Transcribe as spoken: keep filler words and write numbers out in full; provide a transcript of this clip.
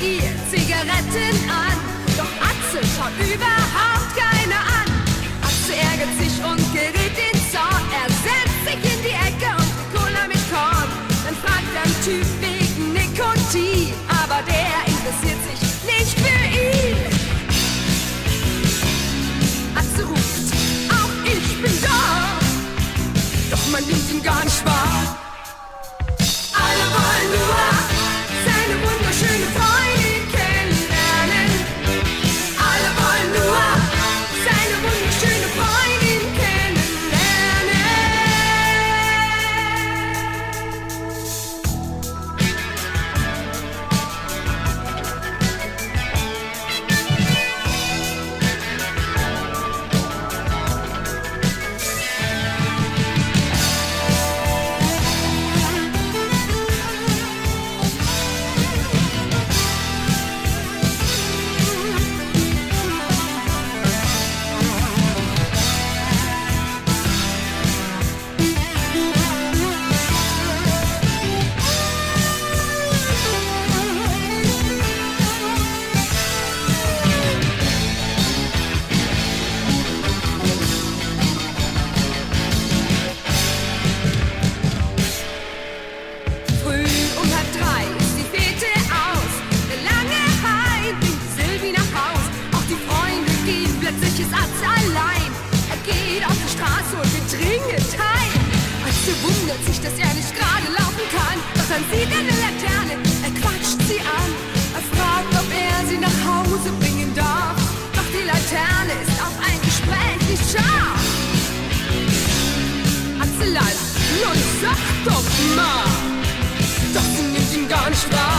ihr Zigaretten an. Doch Atze schaut überhaupt keiner an. Atze ärgert sich und gerät in Zorn. Er setzt sich in die Ecke und trinkt Cola mit Korn. Dann fragt ein Typ wegen Nikotin, aber der interessiert sich nicht für ihn. Atze ruft, auch ich bin da, doch man nimmt ihn gar nicht wahr. Alle wollen nur seine wunderschöne Freundin kennenlernen. Alle wollen nur seine wunderschöne Freundin wundert sich, dass er nicht gerade laufen kann. Doch dann sieht er eine Laterne, er quatscht sie an. Er fragt, ob er sie nach Hause bringen darf. Doch die Laterne ist auf ein Gespräch nicht scharf. Atze leid, nun sag doch mal. Doch sie nimmt ihn gar nicht wahr.